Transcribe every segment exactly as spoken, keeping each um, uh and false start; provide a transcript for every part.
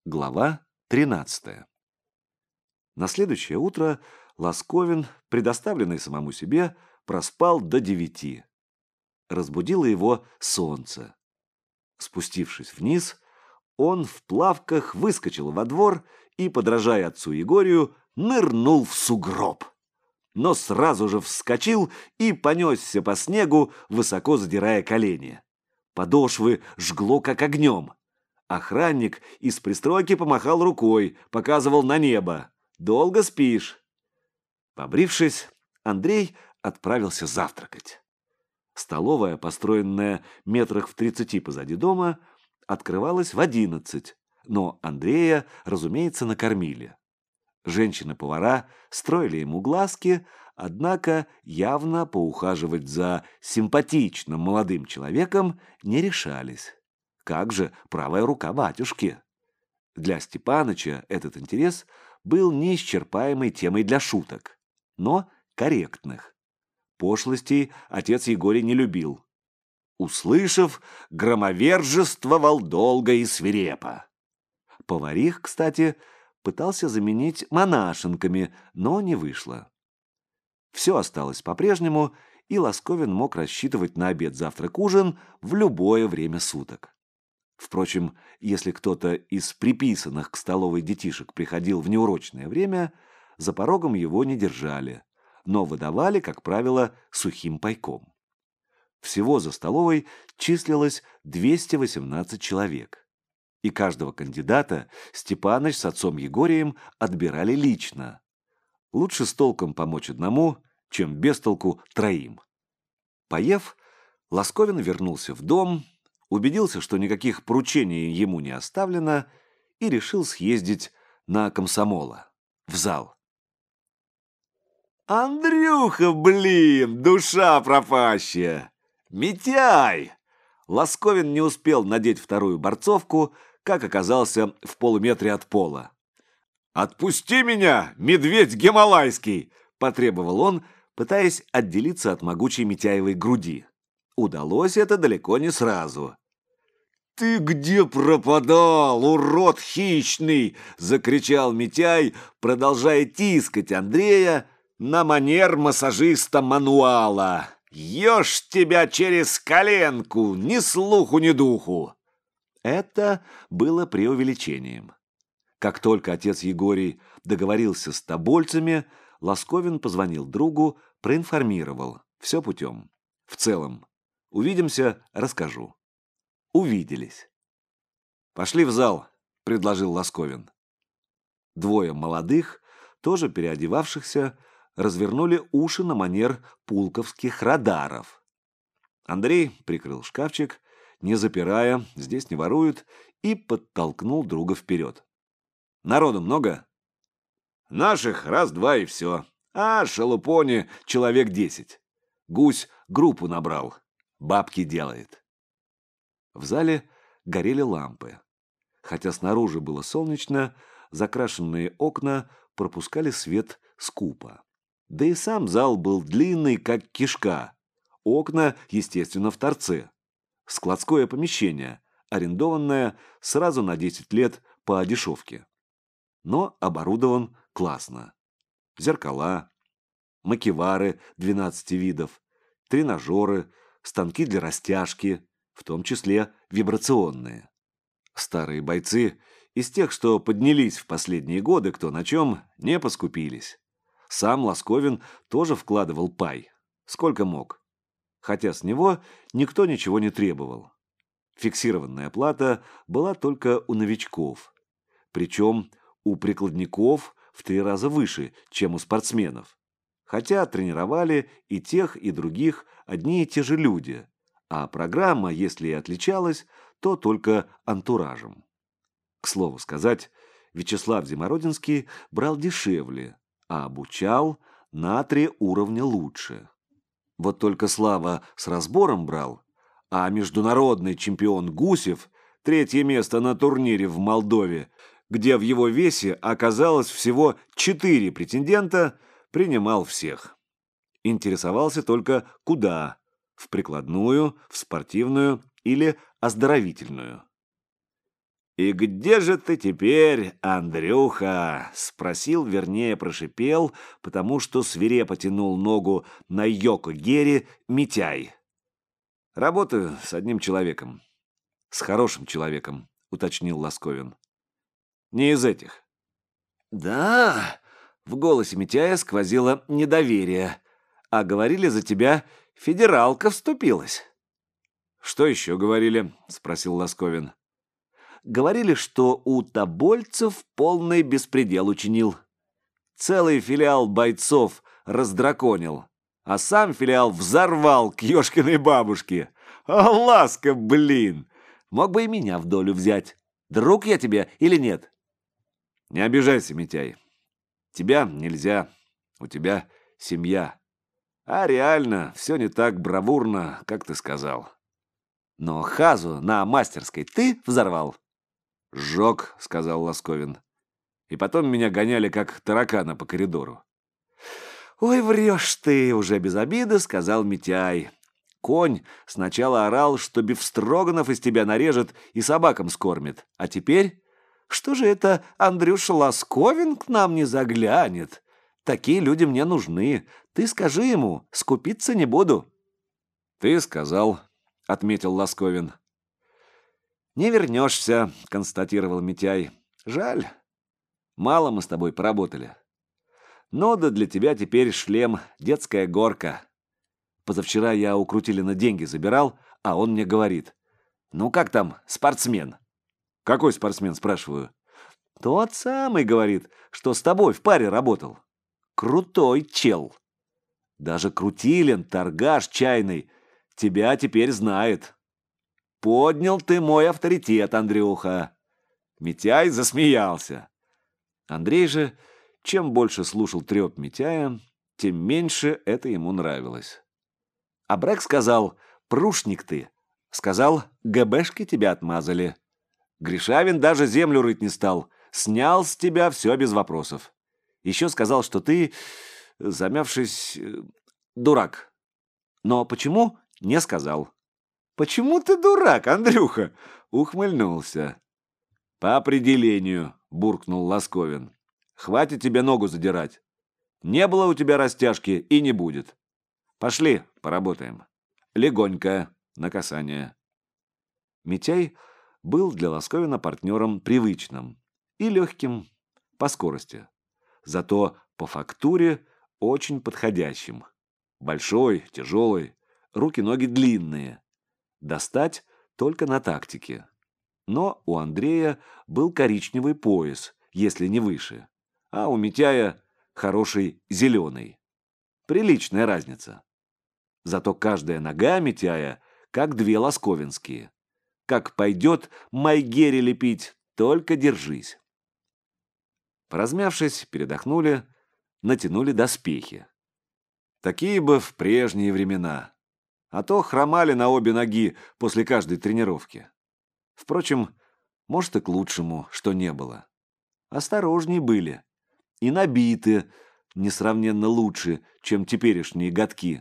Глава тринадцатая. На следующее утро Ласковин, предоставленный самому себе, проспал до девяти. Разбудило его солнце. Спустившись вниз, он в плавках выскочил во двор и, подражая отцу Егорию, нырнул в сугроб. Но сразу же вскочил и понесся по снегу, высоко задирая колени. Подошвы жгло как огнем. Охранник из пристройки помахал рукой, показывал на небо. «Долго спишь?» Побрившись, Андрей отправился завтракать. Столовая, построенная метрах в тридцати позади дома, открывалась в одиннадцать, но Андрея, разумеется, накормили. Женщины-повара строили ему глазки, однако явно поухаживать за симпатичным молодым человеком не решались. Как же правая рука батюшки? Для Степаныча этот интерес был неисчерпаемой темой для шуток, но корректных. Пошлостей отец Егорий не любил. Услышав, громовержествовал долго и свирепо. Поварих, кстати, пытался заменить монашенками, но не вышло. Все осталось по-прежнему, и Ласковин мог рассчитывать на обед, завтрак, ужин в любое время суток. Впрочем, если кто-то из приписанных к столовой детишек приходил в неурочное время, за порогом его не держали, но выдавали, как правило, сухим пайком. Всего за столовой числилось двести восемнадцать человек. И каждого кандидата Степаныч с отцом Егорием отбирали лично. Лучше с толком помочь одному, чем без толку троим. Поев, Ласковин вернулся в дом, убедился, что никаких поручений ему не оставлено, и решил съездить на комсомола, в зал. «Андрюха, блин, душа пропащая! Митяй!» Ласковин не успел надеть вторую борцовку, как оказался в полуметре от пола. «Отпусти меня, медведь гималайский!» – потребовал он, пытаясь отделиться от могучей Митяевой груди. Удалось это далеко не сразу. «Ты где пропадал, урод хищный?» – закричал Митяй, продолжая тискать Андрея на манер массажиста мануала. «Ешь тебя через коленку, ни слуху, ни духу!» Это было преувеличением. Как только отец Егорий договорился с тобольцами, Ласковин позвонил другу, проинформировал. Все путем. В целом. Увидимся, расскажу. Увиделись. «Пошли в зал», — предложил Ласковин. Двое молодых, тоже переодевавшихся, развернули уши на манер пулковских радаров. Андрей прикрыл шкафчик, не запирая, здесь не воруют, и подтолкнул друга вперед. «Народу много?» «Наших раз-два и все. А шалупони человек десять. Гусь группу набрал. Бабки делает». В зале горели лампы. Хотя снаружи было солнечно, закрашенные окна пропускали свет скупо. Да и сам зал был длинный, как кишка. Окна, естественно, в торце. Складское помещение, арендованное сразу на десять лет по дешевке. Но оборудован классно. Зеркала, макевары двенадцати видов, тренажеры, станки для растяжки, в том числе вибрационные. Старые бойцы, из тех, что поднялись в последние годы, кто на чем, не поскупились. Сам Ласковин тоже вкладывал пай, сколько мог. Хотя с него никто ничего не требовал. Фиксированная плата была только у новичков. Причем у прикладников в три раза выше, чем у спортсменов. Хотя тренировали и тех, и других одни и те же люди. А программа, если и отличалась, то только антуражем. К слову сказать, Вячеслав Зимородинский брал дешевле, а обучал на три уровня лучше. Вот только Слава с разбором брал, а международный чемпион Гусев третье место на турнире в Молдове, где в его весе оказалось всего четыре претендента, принимал всех. Интересовался только куда – в прикладную, в спортивную или оздоровительную. «И где же ты теперь, Андрюха?» — спросил, вернее, прошипел, потому что свирепо тянул ногу на Йоко-Гере Митяй. «Работаю с одним человеком. С хорошим человеком», — уточнил Ласковин. «Не из этих». «Да?» — в голосе Митяя сквозило недоверие. «А говорили, за тебя федералка вступилась». «Что еще говорили?» — спросил Ласковин. Говорили, что у тобольцев полный беспредел учинил. Целый филиал бойцов раздраконил, а сам филиал взорвал к ёшкиной бабушке. А ласка, блин! Мог бы и меня в долю взять. Друг я тебе или нет? Не обижайся, Митяй. Тебя нельзя. У тебя семья. А реально все не так бравурно, как ты сказал. Но Хазу на мастерской ты взорвал? «Сжег», — сказал Ласковин. И потом меня гоняли, как таракана по коридору. «Ой, врешь ты!» — уже без обиды сказал Митяй. «Конь сначала орал, что Бефстроганов из тебя нарежет и собакам скормит. А теперь? Что же это Андрюша Ласковин к нам не заглянет? Такие люди мне нужны. Ты скажи ему, скупиться не буду». «Ты сказал», — отметил Ласковин. «Не вернешься», — констатировал Митяй. «Жаль. Мало мы с тобой поработали. Но да для тебя теперь шлем детская горка. Позавчера я у Крутилина деньги забирал, а он мне говорит: «Ну как там, спортсмен?» «Какой спортсмен?» — спрашиваю. «Тот самый, — говорит, — что с тобой в паре работал. Крутой чел. Даже Крутилин, торгаш чайный, тебя теперь знает. Поднял ты мой авторитет, Андрюха». Митяй засмеялся. Андрей же, чем больше слушал треп Митяя, тем меньше это ему нравилось. А Брэк сказал: «Прушник ты». Сказал: «ГБшки тебя отмазали». Гришавин даже землю рыть не стал. Снял с тебя все без вопросов. Еще сказал, что ты, замявшись, дурак. Но почему, не сказал. «Почему ты дурак, Андрюха?» — ухмыльнулся. «По определению», — буркнул Ласковин. «Хватит тебе ногу задирать. Не было у тебя растяжки и не будет. Пошли, поработаем. Легонько, на касание». Митяй был для Ласковина партнером привычным и легким по скорости, зато по фактуре очень подходящим. Большой, тяжелый, руки-ноги длинные. Достать только на тактике. Но у Андрея был коричневый пояс, если не выше, а у Митяя хороший зеленый. Приличная разница. Зато каждая нога Митяя как две ласковинские. Как пойдет майгери лепить, только держись. Поразмявшись, передохнули, натянули доспехи. Такие бы в прежние времена. А то хромали на обе ноги после каждой тренировки. Впрочем, может и к лучшему, что не было. Осторожней были. И набиты несравненно лучше, чем теперешние годки.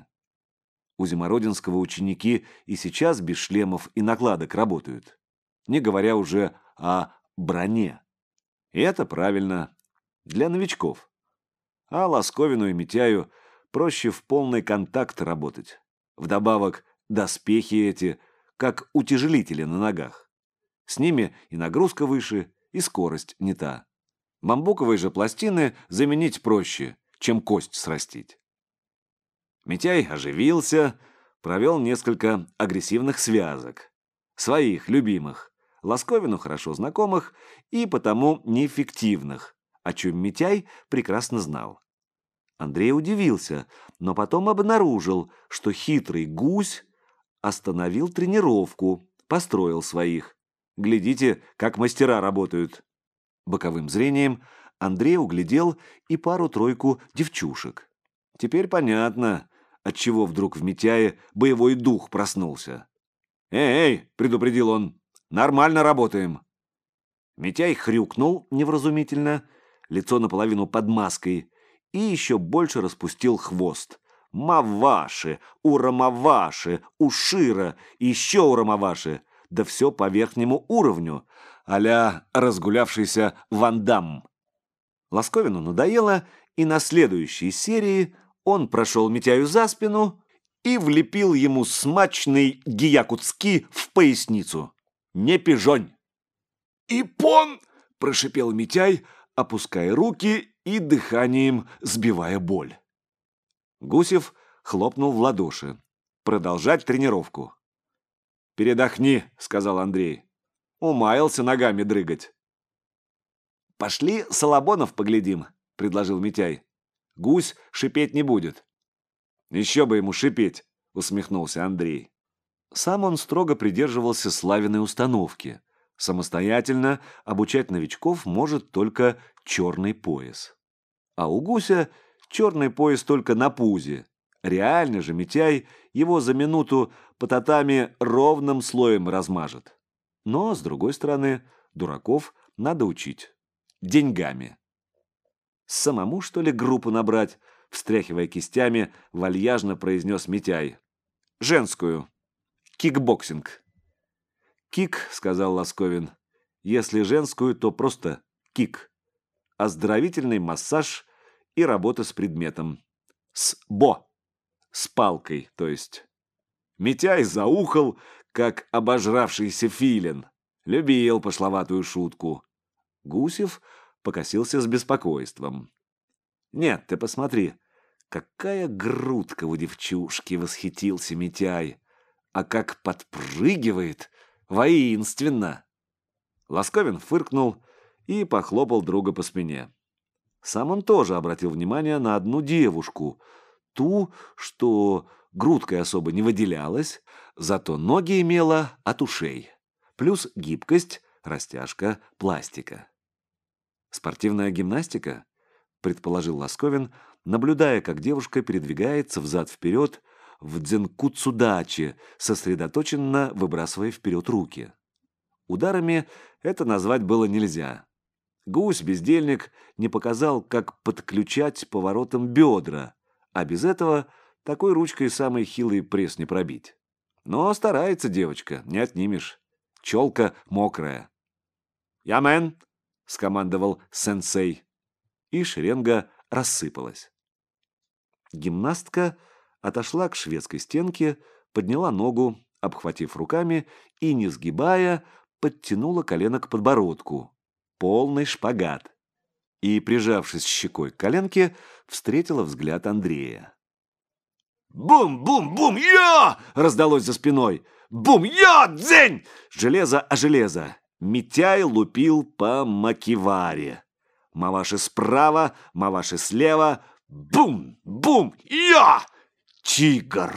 У Зимородинского ученики и сейчас без шлемов и накладок работают. Не говоря уже о броне. И это правильно. Для новичков. А Ласковину и Митяю проще в полный контакт работать. Вдобавок, доспехи эти, как утяжелители на ногах. С ними и нагрузка выше, и скорость не та. Бамбуковые же пластины заменить проще, чем кость срастить. Митяй оживился, провел несколько агрессивных связок. Своих, любимых, Ласковину хорошо знакомых и потому неэффективных, о чем Митяй прекрасно знал. Андрей удивился, но потом обнаружил, что хитрый гусь остановил тренировку, построил своих. Глядите, как мастера работают. Боковым зрением Андрей углядел и пару-тройку девчушек. Теперь понятно, отчего вдруг в Митяе боевой дух проснулся. «Эй, эй!» — предупредил он. «Нормально работаем!» Митяй хрюкнул невразумительно, лицо наполовину под маской, и еще больше распустил хвост. Маваши, урамаваши, ушира, еще урамаваши, да все по верхнему уровню. а-ля разгулявшийся Ван Дамм. Ласковину надоело, и на следующей серии он прошел Митяю за спину и влепил ему смачный гиякуцки в поясницу. Не пижонь! «Ипон!» – прошипел Митяй, опуская руки и дыханием сбивая боль. Гусев хлопнул в ладоши. Продолжать тренировку. «Передохни», – сказал Андрей. Умаялся ногами дрыгать. «Пошли Солобонов поглядим», – предложил Митяй. «Гусь шипеть не будет». «Еще бы ему шипеть», – усмехнулся Андрей. Сам он строго придерживался Славиной установки. Самостоятельно обучать новичков может только черный пояс. А у Гуся черный пояс только на пузе. Реально же Митяй его за минуту по татами ровным слоем размажет. Но, с другой стороны, дураков надо учить. Деньгами. «Самому, что ли, группу набрать?» – встряхивая кистями, вальяжно произнес Митяй. «Женскую. Кикбоксинг». «Кик», – сказал Ласковин. «Если женскую, то просто кик. Оздоровительный массаж и работа с предметом. С бо. С палкой, то есть». Митяй заухал, как обожравшийся филин. Любил пошловатую шутку. Гусев покосился с беспокойством. «Нет, ты посмотри, какая грудка у девчушки!» — восхитился Митяй. «А как подпрыгивает! Воинственно!» Ласковин фыркнул и похлопал друга по спине. Сам он тоже обратил внимание на одну девушку, ту, что грудкой особо не выделялась, зато ноги имела от ушей, плюс гибкость, растяжка, пластика. «Спортивная гимнастика?» – предположил Ласковин, наблюдая, как девушка передвигается взад-вперед в дзенкуцудачи, сосредоточенно выбрасывая вперед руки. Ударами это назвать было нельзя. Гусь-бездельник не показал, как подключать поворотом бедра, а без этого такой ручкой самый хилый пресс не пробить. Но старается девочка, не отнимешь. Челка мокрая. «Ямен!» — скомандовал сенсей. И шеренга рассыпалась. Гимнастка отошла к шведской стенке, подняла ногу, обхватив руками, и, не сгибая, подтянула колено к подбородку. Полный шпагат. И, прижавшись щекой к коленке, встретила взгляд Андрея. «Бум-бум-бум! Я!» — раздалось за спиной. «Бум! Я! Дзень!» Железо о железо. Митяй лупил по макеваре. Маваши справа, маваши слева. Бум-бум! Я! Тигр!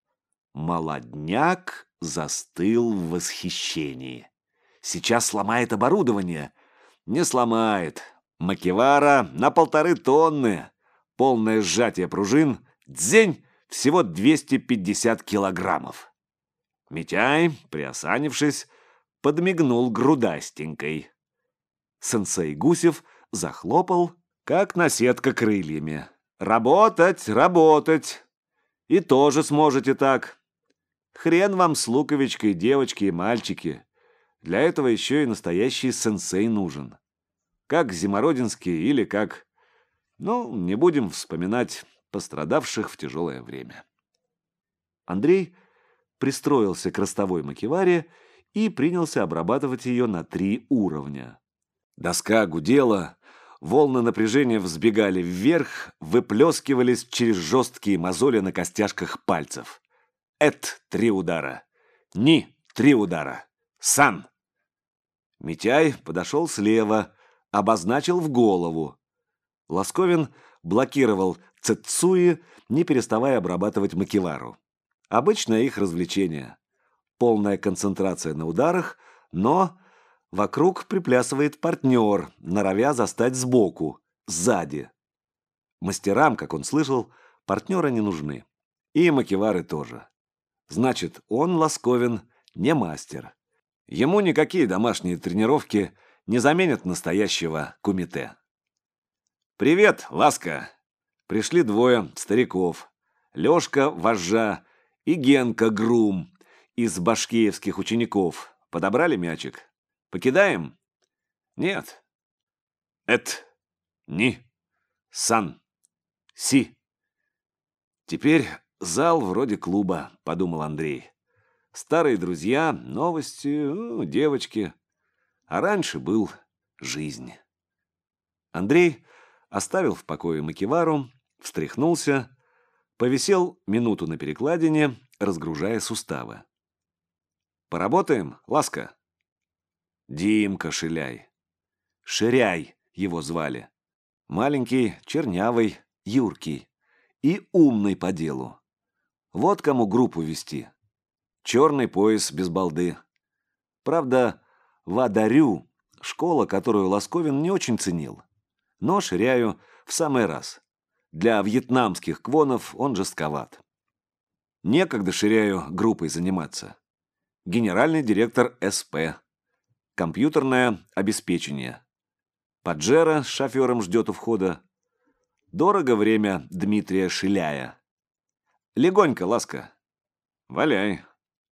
Молодняк застыл в восхищении. Сейчас сломает оборудование. Не сломает. Макевара на полторы тонны. Полное сжатие пружин. Дзень! Всего двести пятьдесят килограммов. Митяй, приосанившись, подмигнул грудастенькой. Сенсей Гусев захлопал, как наседка крыльями. «Работать, работать! И тоже сможете так. Хрен вам с луковичкой, девочки и мальчики. Для этого еще и настоящий сенсей нужен. Как Зимородинский или как... Ну, не будем вспоминать пострадавших в тяжелое время». Андрей пристроился к ростовой макеваре и принялся обрабатывать ее на три уровня. Доска гудела, волны напряжения взбегали вверх, выплескивались через жесткие мозоли на костяшках пальцев. Эт — три удара. Ни — три удара. Сан. Митяй подошел слева, обозначил в голову. Ласковин блокировал цэцуи, не переставая обрабатывать макевару. Обычное их развлечение. Полная концентрация на ударах, но вокруг приплясывает партнер, норовя застать сбоку, сзади. Мастерам, как он слышал, партнеры не нужны. И макевары тоже. Значит, он, Ласковин, не мастер. Ему никакие домашние тренировки не заменят настоящего кумите. «Привет, Ласка!» Пришли двое стариков. Лешка, вожжа, и Генка, грум, из башкиевских учеников. Подобрали мячик. Покидаем? Нет. Эт. Ни. Сан. Си. Теперь зал вроде клуба, подумал Андрей. Старые друзья, новости, ну, девочки. А раньше был жизнь. Андрей оставил в покое макевару, встряхнулся, повисел минуту на перекладине, разгружая суставы. «Поработаем, Ласка?» Димка Шиляй. Ширяй его звали. Маленький, чернявый, юркий и умный по делу. Вот кому группу вести. Черный пояс без балды. Правда, Вадарю, школа, которую Ласковин не очень ценил. Но Ширяю в самый раз. Для вьетнамских квонов он жестковат. Некогда Ширяю группой заниматься. Генеральный директор СП. Компьютерное обеспечение. Паджеро с шофером ждет у входа. Дорого время Дмитрия Шиляя. Легонько, Ласка. Валяй.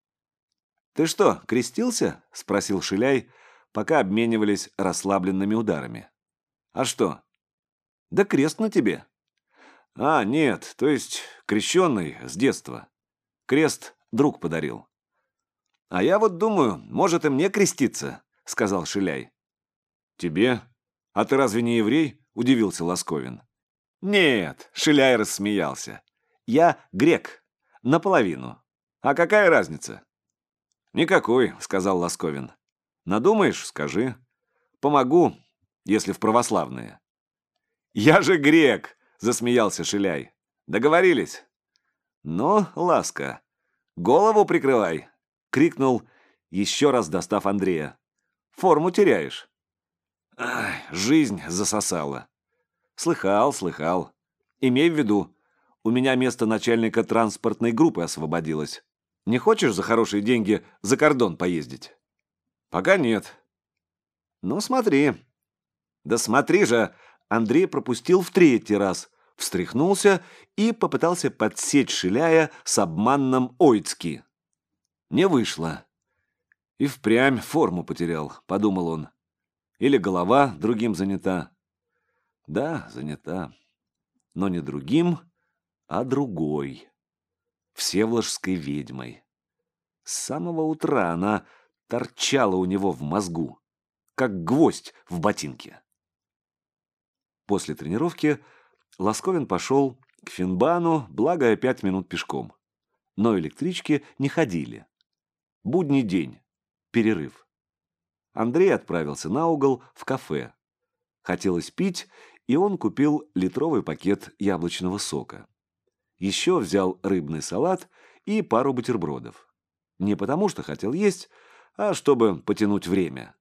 «Ты что, крестился?» – спросил Шиляй, пока обменивались расслабленными ударами. «А что?» «Да крест на тебе». «А, нет, то есть крещеный с детства. Крест друг подарил». «А я вот думаю, может и мне креститься», – сказал Шиляй. «Тебе? А ты разве не еврей?» – удивился Ласковин. «Нет», – Шиляй рассмеялся. «Я грек. Наполовину. А какая разница?» «Никакой», — сказал Ласковин. «Надумаешь — скажи. Помогу, если в православные». «Я же грек!» — засмеялся Шиляй. «Договорились?» «Ну, Ласка, голову прикрывай!» — крикнул, еще раз достав Андрея. «Форму теряешь». «Ай, жизнь засосала». «Слыхал, слыхал. Имей в виду, у меня место начальника транспортной группы освободилось. Не хочешь за хорошие деньги за кордон поездить?» «Пока нет». «Ну, смотри». «Да смотри же!» Андрей пропустил в третий раз, встряхнулся и попытался подсечь Шиляя с обманным ойцки. Не вышло. «И впрямь форму потерял», — подумал он. «Или голова другим занята». «Да, занята. Но не другим, а другой. Всеволожской ведьмой. С самого утра она торчала у него в мозгу, как гвоздь в ботинке». После тренировки Ласковин пошел к Финбану, благо пять минут пешком. Но электрички не ходили. Будний день. Перерыв. Андрей отправился на угол в кафе. Хотелось пить, и он купил литровый пакет яблочного сока. Еще взял рыбный салат и пару бутербродов. Не потому, что хотел есть, а чтобы потянуть время.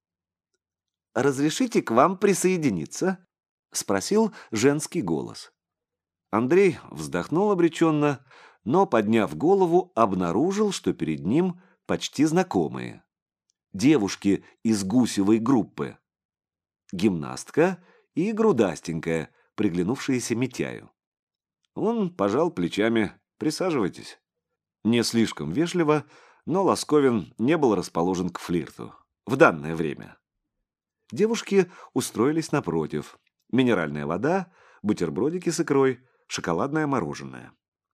«Разрешите к вам присоединиться?» — спросил женский голос. Андрей вздохнул обреченно, но, подняв голову, обнаружил, что перед ним почти знакомые. Девушки из гусевой группы. Гимнастка и грудастенькая, приглянувшаяся Митяю. Он пожал плечами. «Присаживайтесь». Не слишком вежливо, но Ласковин не был расположен к флирту. В данное время. Девушки устроились напротив. Минеральная вода, бутербродики с икрой, шоколадное мороженое.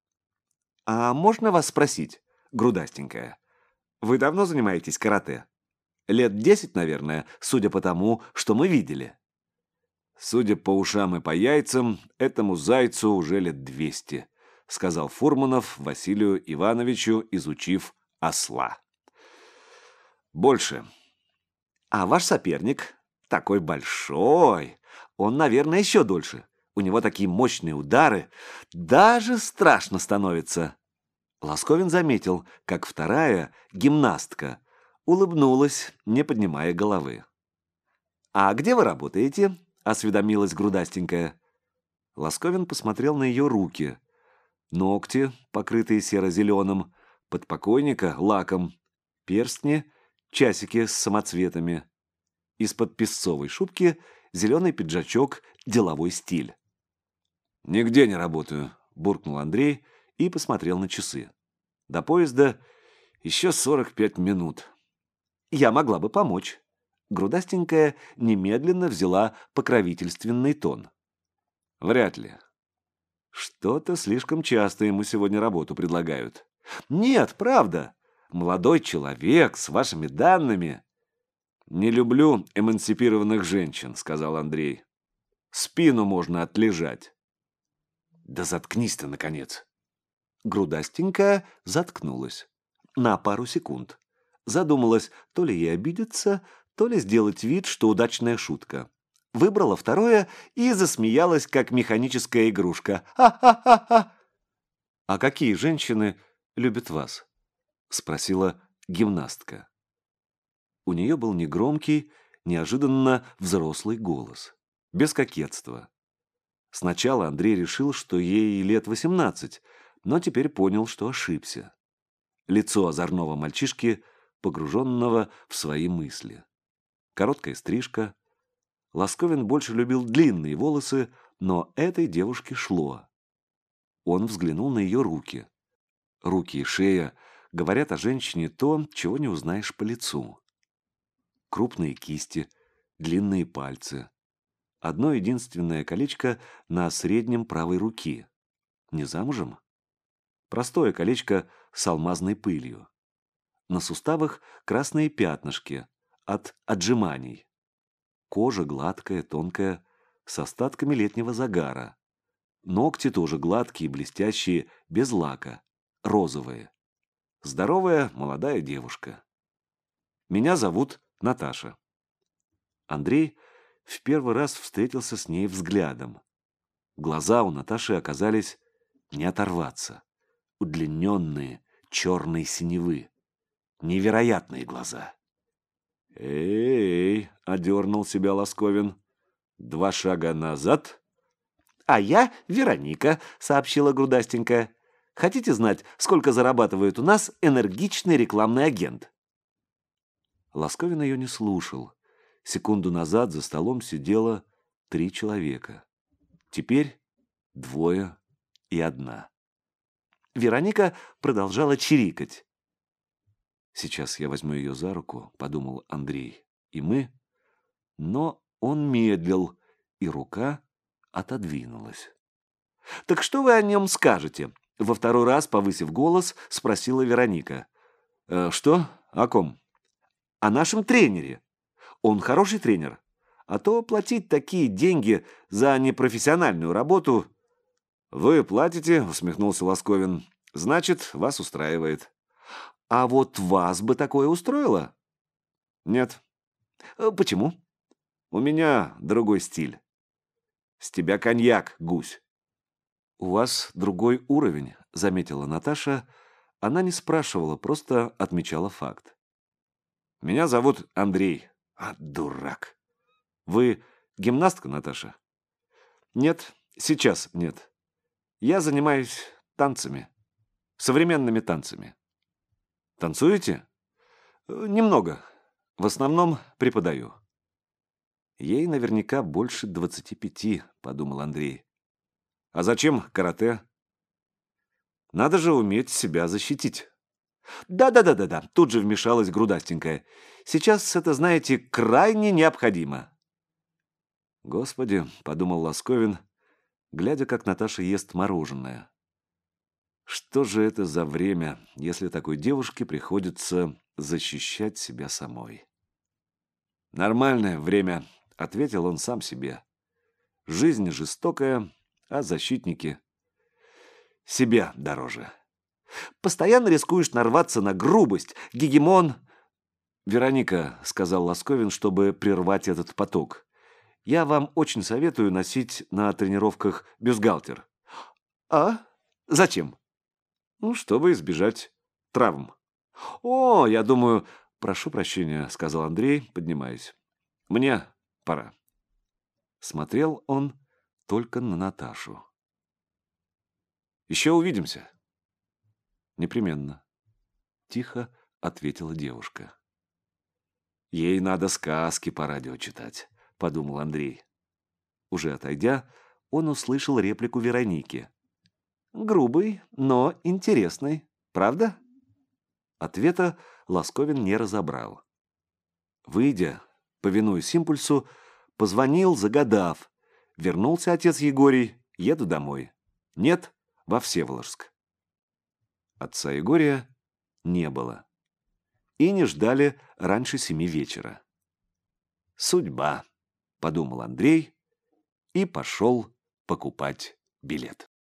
«А можно вас спросить, грудастенькая, вы давно занимаетесь карате? Лет десять, наверное, судя по тому, что мы видели». «Судя по ушам и по яйцам, этому зайцу уже лет двести», сказал Фурманов Василию Ивановичу, изучив осла. «Больше». «А ваш соперник такой большой, он, наверное, еще дольше. У него такие мощные удары, даже страшно становится». Ласковин заметил, как вторая, гимнастка, улыбнулась, не поднимая головы. «А где вы работаете?» — осведомилась грудастенькая. Ласковин посмотрел на ее руки. Ногти, покрытые серо-зеленым, подпокойника лаком, перстни, часики с самоцветами. Из-под песцовой шубки зеленый пиджачок, деловой стиль. «Нигде не работаю», — буркнул Андрей и посмотрел на часы. «До поезда еще сорок пять минут». «Я могла бы помочь». Грудастенькая немедленно взяла покровительственный тон. Вряд ли. Что-то слишком часто ему сегодня работу предлагают. Нет, правда. Молодой человек с вашими данными. Не люблю эмансипированных женщин, сказал Андрей. Спину можно отлежать. Да заткнись ты, наконец. Грудастенькая заткнулась. На пару секунд. Задумалась, то ли ей обидеться, то ли сделать вид, что удачная шутка. Выбрала второе и засмеялась, как механическая игрушка. «Ха-ха-ха-ха!» «А какие женщины любят вас?» — спросила гимнастка. У нее был негромкий, неожиданно взрослый голос. Без кокетства. Сначала Андрей решил, что ей лет восемнадцать, но теперь понял, что ошибся. Лицо озорного мальчишки, погруженного в свои мысли. Короткая стрижка. Ласковин больше любил длинные волосы, но этой девушке шло. Он взглянул на ее руки. Руки и шея говорят о женщине то, чего не узнаешь по лицу. Крупные кисти, длинные пальцы. Одно единственное колечко на среднем правой руке. Не замужем? Простое колечко с алмазной пылью. На суставах красные пятнышки от отжиманий. Кожа гладкая, тонкая, с остатками летнего загара. Ногти тоже гладкие, блестящие, без лака, розовые. Здоровая молодая девушка. Меня зовут Наташа. Андрей в первый раз встретился с ней взглядом. Глаза у Наташи оказались не оторваться. Удлиненные, черные синевы. Невероятные глаза. «Эй!» — одернул себя Ласковин. «Два шага назад». «А я Вероника», — сообщила грудастенькая. «Хотите знать, сколько зарабатывает у нас энергичный рекламный агент?» Ласковин ее не слушал. Секунду назад за столом сидело три человека. Теперь двое и одна. Вероника продолжала чирикать. «Сейчас я возьму ее за руку», — подумал Андрей. «И мы...» Но он медлил, и рука отодвинулась. «Так что вы о нем скажете?» Во второй раз, повысив голос, спросила Вероника. «Э, «Что? О ком?» «О нашем тренере. Он хороший тренер. А то платить такие деньги за непрофессиональную работу...» «Вы платите?» — усмехнулся Ласковин. «Значит, вас устраивает». «А вот вас бы такое устроило?» «Нет». «Почему?» «У меня другой стиль». «С тебя коньяк, гусь». «У вас другой уровень», — заметила Наташа. Она не спрашивала, просто отмечала факт. «Меня зовут Андрей». «А, дурак». «Вы гимнастка, Наташа?» «Нет, сейчас нет. Я занимаюсь танцами. Современными танцами». «Танцуете?» «Немного. В основном преподаю». «Ей наверняка больше двадцати пяти», — подумал Андрей. «А зачем карате?» «Надо же уметь себя защитить». «Да-да-да-да-да», — тут же вмешалась грудастенькая. «Сейчас это, знаете, крайне необходимо». «Господи», — подумал Ласковин, глядя, как Наташа ест мороженое. «Что же это за время, если такой девушке приходится защищать себя самой?» «Нормальное время», — ответил он сам себе. «Жизнь жестокая, а защитники себе дороже. Постоянно рискуешь нарваться на грубость, гегемон...» «Вероника», — сказал Ласковин, чтобы прервать этот поток, — «я вам очень советую носить на тренировках бюстгальтер». «А? Зачем?» «Ну, чтобы избежать травм». «О, я думаю...» «Прошу прощения», — сказал Андрей, поднимаясь. «Мне пора». Смотрел он только на Наташу. «Еще увидимся». «Непременно», — тихо ответила девушка. «Ей надо сказки по радио читать», — подумал Андрей. Уже отойдя, он услышал реплику Вероники. «Грубый, но интересный, правда?» Ответа Ласковин не разобрал. Выйдя, Повинуясь импульсу, позвонил, загадав. Вернулся отец Егорий, еду домой. Нет, во Всеволожск. Отца Егория не было. И не ждали раньше семи вечера. «Судьба», — подумал Андрей и пошел покупать билет.